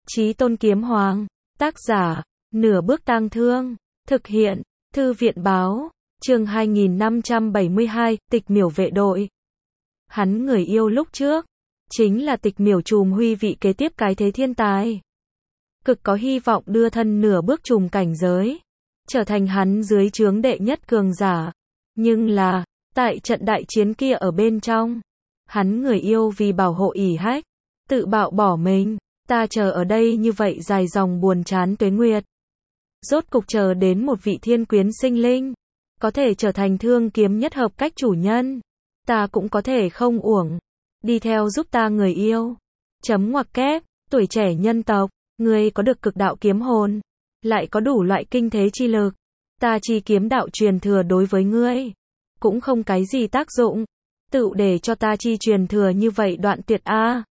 Chí Tôn Kiếm Hoàng, tác giả, Nửa Bước Tang Thương, thực hiện, Thư viện báo, chương 2572, Tịch Miểu vệ đội. Hắn người yêu lúc trước, chính là Tịch Miểu trùm huy vị kế tiếp cái thế thiên tài. Cực có hy vọng đưa thân nửa bước trùm cảnh giới, trở thành hắn dưới trướng đệ nhất cường giả. Nhưng là, tại trận đại chiến kia ở bên trong, hắn người yêu vì bảo hộ ỷ hách, tự bạo bỏ mình. Ta chờ ở đây như vậy dài dòng buồn chán tuế nguyệt. Rốt cục chờ đến một vị thiên quyến sinh linh, có thể trở thành thương kiếm nhất hợp cách chủ nhân. Ta cũng có thể không uổng, đi theo giúp ta người yêu. Chấm ngoặc kép, tuổi trẻ nhân tộc, ngươi có được cực đạo kiếm hồn, lại có đủ loại kinh thế chi lực. Ta chi kiếm đạo truyền thừa đối với ngươi, cũng không cái gì tác dụng. Tự để cho ta chi truyền thừa như vậy đoạn tuyệt a.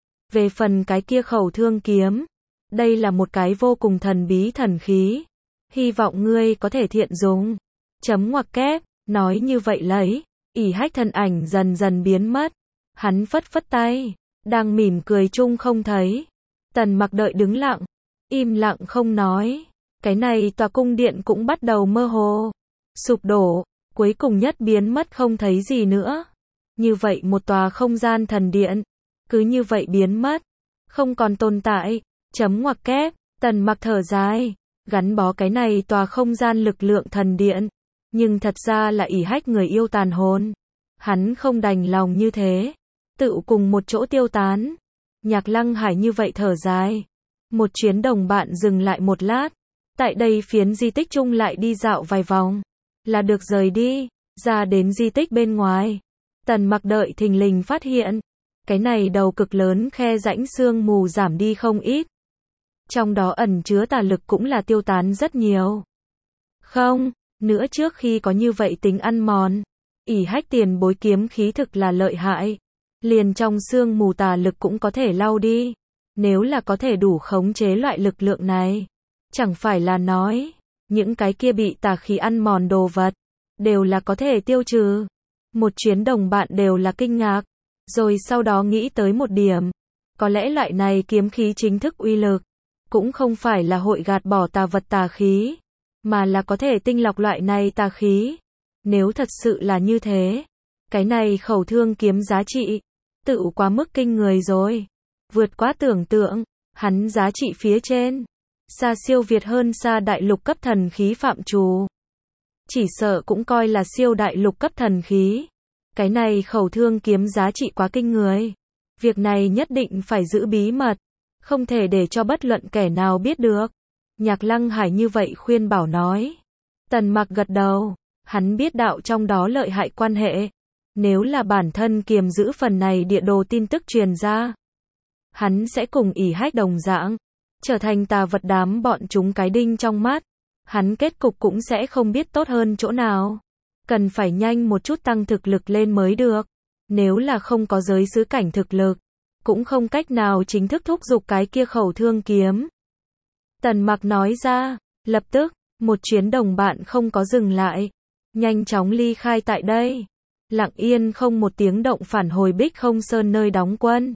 Về phần cái kia khẩu thương kiếm, đây là một cái vô cùng thần bí thần khí. Hy vọng ngươi có thể thiện dùng. Chấm ngoặc kép, nói như vậy lấy, ỷ hách thân ảnh dần dần biến mất. Hắn phất phất tay, đang mỉm cười chung không thấy. Tần Mặc đợi đứng lặng, im lặng không nói. Cái này tòa cung điện cũng bắt đầu mơ hồ, sụp đổ, cuối cùng nhất biến mất không thấy gì nữa. Như vậy một tòa không gian thần điện, cứ như vậy biến mất, không còn tồn tại. Chấm ngoặc kép, Tần Mặc thở dài, gắn bó cái này tòa không gian lực lượng thần điện, nhưng thật ra là ỷ hách người yêu tàn hồn. Hắn không đành lòng như thế, tự cùng một chỗ tiêu tán. Nhạc Lăng Hải như vậy thở dài. Một chuyến đồng bạn dừng lại một lát, tại đây phiến di tích chung lại đi dạo vài vòng, là được rời đi, ra đến di tích bên ngoài. Tần Mặc đợi thình lình phát hiện, cái này đầu cực lớn khe rãnh sương mù giảm đi không ít. Trong đó ẩn chứa tà lực cũng là tiêu tán rất nhiều. Không, nữa trước khi có như vậy tính ăn mòn, ỷ hách tiền bối kiếm khí thực là lợi hại. Liền trong sương mù tà lực cũng có thể lau đi. Nếu là có thể đủ khống chế loại lực lượng này, chẳng phải là nói, những cái kia bị tà khí ăn mòn đồ vật, đều là có thể tiêu trừ. Một chuyến đồng bạn đều là kinh ngạc. Rồi sau đó nghĩ tới một điểm, có lẽ loại này kiếm khí chính thức uy lực, cũng không phải là hội gạt bỏ tà vật tà khí, mà là có thể tinh lọc loại này tà khí. Nếu thật sự là như thế, cái này khẩu thương kiếm giá trị, tự quá mức kinh người rồi. Vượt quá tưởng tượng, hắn giá trị phía trên, xa siêu việt hơn xa đại lục cấp thần khí phạm trù. Chỉ sợ cũng coi là siêu đại lục cấp thần khí. Cái này khẩu thương kiếm giá trị quá kinh người. Việc này nhất định phải giữ bí mật, không thể để cho bất luận kẻ nào biết được. Nhạc Lăng Hải như vậy khuyên bảo nói. Tần Mặc gật đầu, hắn biết đạo trong đó lợi hại quan hệ. Nếu là bản thân kiềm giữ phần này địa đồ tin tức truyền ra, hắn sẽ cùng ỷ hách đồng dạng, trở thành tà vật đám bọn chúng cái đinh trong mắt. Hắn kết cục cũng sẽ không biết tốt hơn chỗ nào. Cần phải nhanh một chút tăng thực lực lên mới được. Nếu là không có giới sứ cảnh thực lực, cũng không cách nào chính thức thúc giục cái kia khẩu thương kiếm. Tần Mặc nói ra, lập tức, một chuyến đồng bạn không có dừng lại, nhanh chóng ly khai tại đây. Lặng yên không một tiếng động phản hồi Bích Không Sơn nơi đóng quân.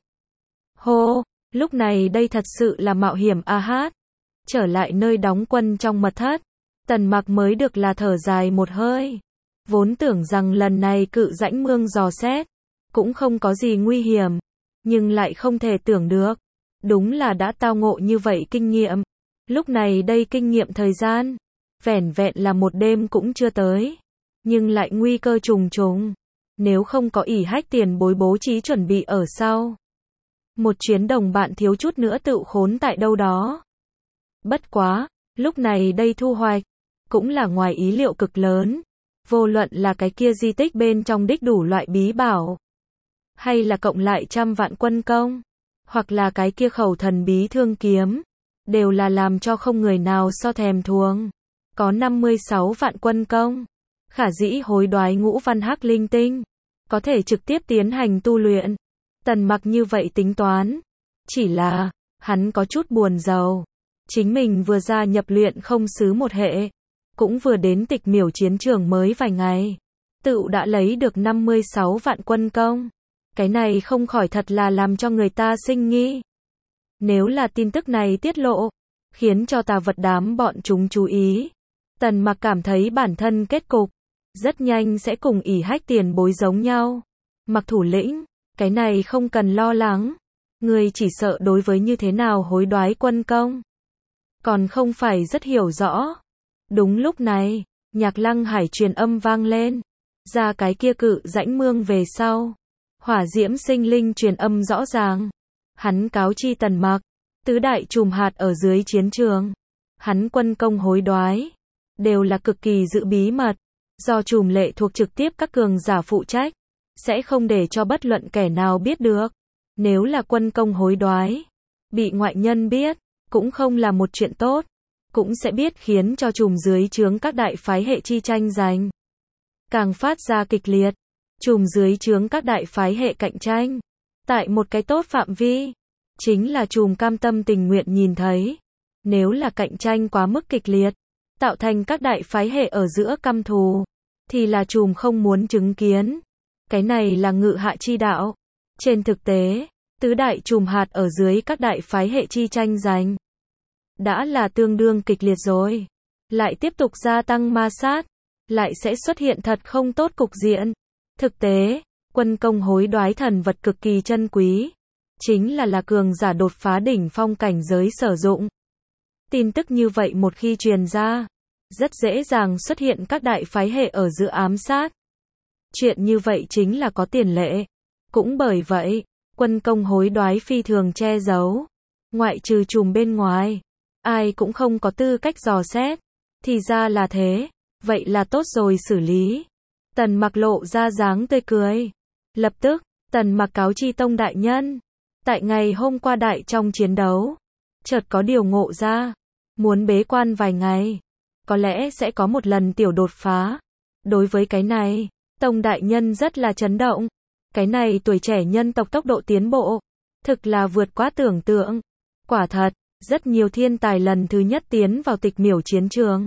Hô, lúc này đây thật sự là mạo hiểm a hát. Trở lại nơi đóng quân trong mật thất, Tần Mặc mới được là thở dài một hơi. Vốn tưởng rằng lần này cự rãnh mương dò xét, cũng không có gì nguy hiểm, nhưng lại không thể tưởng được. Đúng là đã tao ngộ như vậy kinh nghiệm. Lúc này đây kinh nghiệm thời gian, vẻn vẹn là một đêm cũng chưa tới, nhưng lại nguy cơ trùng trùng. Nếu không có ỷ hách tiền bối bố trí chuẩn bị ở sau, một chuyến đồng bạn thiếu chút nữa tự khốn tại đâu đó. Bất quá, lúc này đây thu hoạch, cũng là ngoài ý liệu cực lớn. Vô luận là cái kia di tích bên trong đích đủ loại bí bảo, hay là cộng lại 100 vạn quân công, hoặc là cái kia khẩu thần bí thương kiếm, đều là làm cho không người nào so thèm thuồng. Có 56 vạn quân công, khả dĩ hối đoái ngũ văn hắc linh tinh, có thể trực tiếp tiến hành tu luyện. Tần Mặc như vậy tính toán, chỉ là, hắn có chút buồn rầu. Chính mình vừa gia nhập luyện không sứ một hệ, cũng vừa đến Tịch Miểu chiến trường mới vài ngày, tự đã lấy được 56 vạn quân công. Cái này không khỏi thật là làm cho người ta sinh nghi. Nếu là tin tức này tiết lộ, khiến cho tà vật đám bọn chúng chú ý, Tần Mặc cảm thấy bản thân kết cục rất nhanh sẽ cùng ỷ hách tiền bối giống nhau. Mặc thủ lĩnh, cái này không cần lo lắng. Ngươi chỉ sợ đối với như thế nào hối đoái quân công, còn không phải rất hiểu rõ. Đúng lúc này, Nhạc Lăng Hải truyền âm vang lên. Ra cái kia cự rãnh mương về sau, Hỏa Diễm Sinh Linh truyền âm rõ ràng. Hắn cáo chi Tần Mặc, tứ đại trùm hạt ở dưới chiến trường, hắn quân công hối đoái, đều là cực kỳ giữ bí mật, do trùm lệ thuộc trực tiếp các cường giả phụ trách, sẽ không để cho bất luận kẻ nào biết được. Nếu là quân công hối đoái, bị ngoại nhân biết, cũng không là một chuyện tốt, cũng sẽ biết khiến cho trùm dưới trướng các đại phái hệ chi tranh giành càng phát ra kịch liệt. Trùm dưới trướng các đại phái hệ cạnh tranh, tại một cái tốt phạm vi, chính là trùm cam tâm tình nguyện nhìn thấy. Nếu là cạnh tranh quá mức kịch liệt, tạo thành các đại phái hệ ở giữa căm thù, thì là trùm không muốn chứng kiến. Cái này là ngự hạ chi đạo. Trên thực tế, tứ đại trùm hạt ở dưới các đại phái hệ chi tranh giành đã là tương đương kịch liệt rồi. Lại tiếp tục gia tăng ma sát, lại sẽ xuất hiện thật không tốt cục diện. Thực tế, quân công hối đoái thần vật cực kỳ chân quý, chính là cường giả đột phá đỉnh phong cảnh giới sử dụng. Tin tức như vậy một khi truyền ra, rất dễ dàng xuất hiện các đại phái hệ ở giữa ám sát. Chuyện như vậy chính là có tiền lệ. Cũng bởi vậy, quân công hối đoái phi thường che giấu. Ngoại trừ trùm bên ngoài, ai cũng không có tư cách dò xét. Thì ra là thế, vậy là tốt rồi xử lý. Tần Mặc lộ ra dáng tươi cười. Lập tức, Tần Mặc cáo chi Tông đại nhân. Tại ngày hôm qua đại trong chiến đấu, chợt có điều ngộ ra, muốn bế quan vài ngày, có lẽ sẽ có một lần tiểu đột phá. Đối với cái này, Tông đại nhân rất là chấn động. Cái này tuổi trẻ nhân tộc tốc độ tiến bộ, thực là vượt quá tưởng tượng. Quả thật, rất nhiều thiên tài lần thứ nhất tiến vào tịch miểu chiến trường,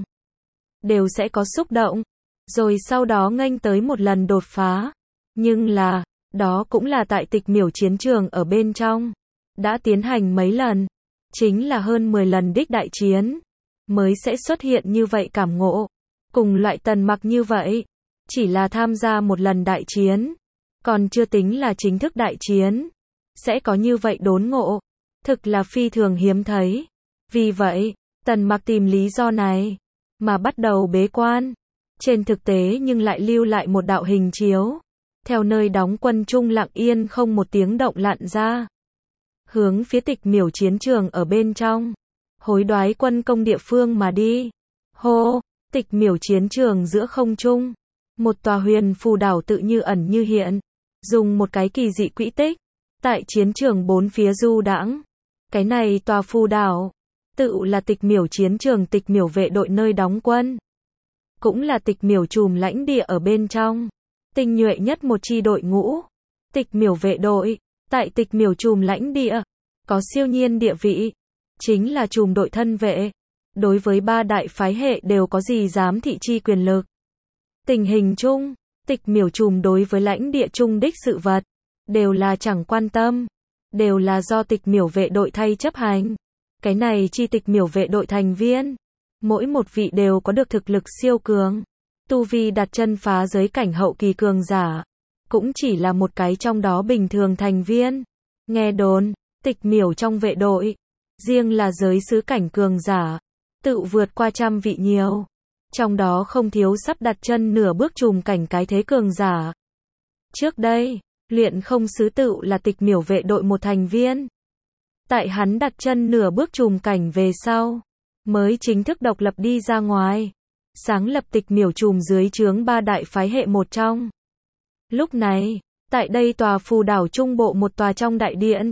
đều sẽ có xúc động, rồi sau đó nghênh tới một lần đột phá. Nhưng là, đó cũng là tại tịch miểu chiến trường ở bên trong, đã tiến hành mấy lần, chính là hơn 10 lần đích đại chiến, mới sẽ xuất hiện như vậy cảm ngộ. Cùng loại Tần Mặc như vậy, chỉ là tham gia một lần đại chiến, còn chưa tính là chính thức đại chiến, sẽ có như vậy đốn ngộ, thực là phi thường hiếm thấy. Vì vậy, Tần Mặc tìm lý do này, mà bắt đầu bế quan. Trên thực tế nhưng lại lưu lại một đạo hình chiếu, theo nơi đóng quân trung lặng yên không một tiếng động lặn ra, hướng phía tịch miểu chiến trường ở bên trong, hối đoái quân công địa phương mà đi. Hô, tịch miểu chiến trường giữa không trung, một tòa huyền phù đảo tự như ẩn như hiện, dùng một cái kỳ dị quỹ tích, tại chiến trường bốn phía du đãng. Cái này tòa phù đảo, tự là tịch miểu chiến trường tịch miểu vệ đội nơi đóng quân, cũng là tịch miểu trùm lãnh địa ở bên trong, tinh nhuệ nhất một chi đội ngũ. Tịch miểu vệ đội, tại tịch miểu trùm lãnh địa, có siêu nhiên địa vị, chính là trùm đội thân vệ, đối với ba đại phái hệ đều có gì giám thị chi quyền lực. Tình hình chung, tịch miểu trùm đối với lãnh địa chung đích sự vật, đều là chẳng quan tâm, đều là do tịch miểu vệ đội thay chấp hành. Cái này chi tịch miểu vệ đội thành viên, mỗi một vị đều có được thực lực siêu cường, tu vi đặt chân phá giới cảnh hậu kỳ cường giả, cũng chỉ là một cái trong đó bình thường thành viên. Nghe đồn, tịch miểu trong vệ đội, riêng là giới sứ cảnh cường giả, tự vượt qua 100 vị nhiều, trong đó không thiếu sắp đặt chân nửa bước trùm cảnh cái thế cường giả. Trước đây, Luyện Không sứ tự là tịch miểu vệ đội một thành viên. Tại hắn đặt chân nửa bước trùm cảnh về sau, mới chính thức độc lập đi ra ngoài, sáng lập tịch miểu trùm dưới trướng ba đại phái hệ một trong. Lúc này, tại đây tòa phù đảo trung bộ một tòa trong đại điện,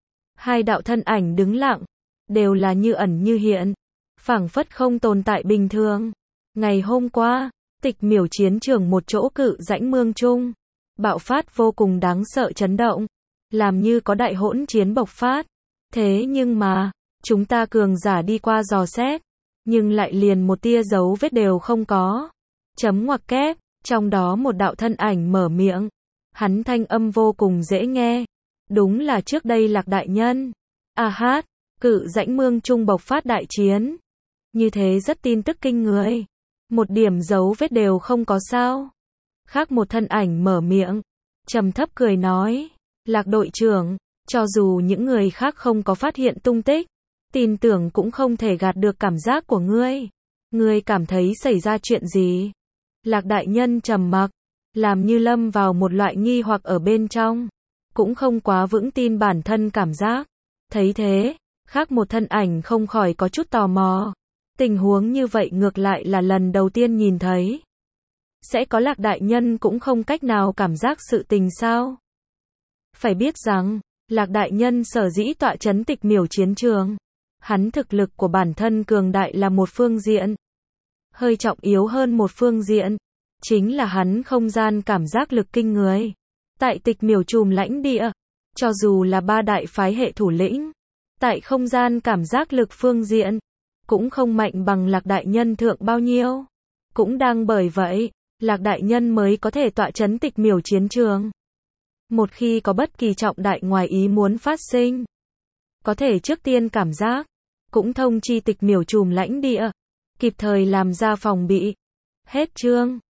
hai đạo thân ảnh đứng lặng, đều là như ẩn như hiện, phảng phất không tồn tại bình thường. Ngày hôm qua, tịch miểu chiến trường một chỗ cự rãnh mương trung, bạo phát vô cùng đáng sợ chấn động, làm như có đại hỗn chiến bộc phát. Thế nhưng mà, chúng ta cường giả đi qua dò xét, nhưng lại liền một tia dấu vết đều không có. Chấm ngoặc kép, trong đó một đạo thân ảnh mở miệng, hắn thanh âm vô cùng dễ nghe, đúng là trước đây Lạc đại nhân. A hát, Cự Dãnh Mương Trung bộc phát đại chiến. Như thế rất tin tức kinh người. Một điểm dấu vết đều không có sao. Khác một thân ảnh mở miệng, trầm thấp cười nói, Lạc đội trưởng, cho dù những người khác không có phát hiện tung tích, tin tưởng cũng không thể gạt được cảm giác của ngươi. Ngươi cảm thấy xảy ra chuyện gì? Lạc đại nhân trầm mặc, làm như lâm vào một loại nghi hoặc ở bên trong, cũng không quá vững tin bản thân cảm giác. Thấy thế, khác một thân ảnh không khỏi có chút tò mò. Tình huống như vậy ngược lại là lần đầu tiên nhìn thấy. Sẽ có Lạc đại nhân cũng không cách nào cảm giác sự tình sao? Phải biết rằng, Lạc đại nhân sở dĩ tọa trấn Tịch Miểu chiến trường, hắn thực lực của bản thân cường đại là một phương diện, hơi trọng yếu hơn một phương diện, chính là hắn không gian cảm giác lực kinh người. Tại Tịch Miểu chùm lãnh địa, cho dù là ba đại phái hệ thủ lĩnh, tại không gian cảm giác lực phương diện, cũng không mạnh bằng Lạc đại nhân thượng bao nhiêu. Cũng đang bởi vậy, Lạc đại nhân mới có thể tọa trấn Tịch Miểu chiến trường. Một khi có bất kỳ trọng đại ngoài ý muốn phát sinh, có thể trước tiên cảm giác, cũng thông chi Tịch Miểu chùm lãnh địa, kịp thời làm ra phòng bị. Hết chương.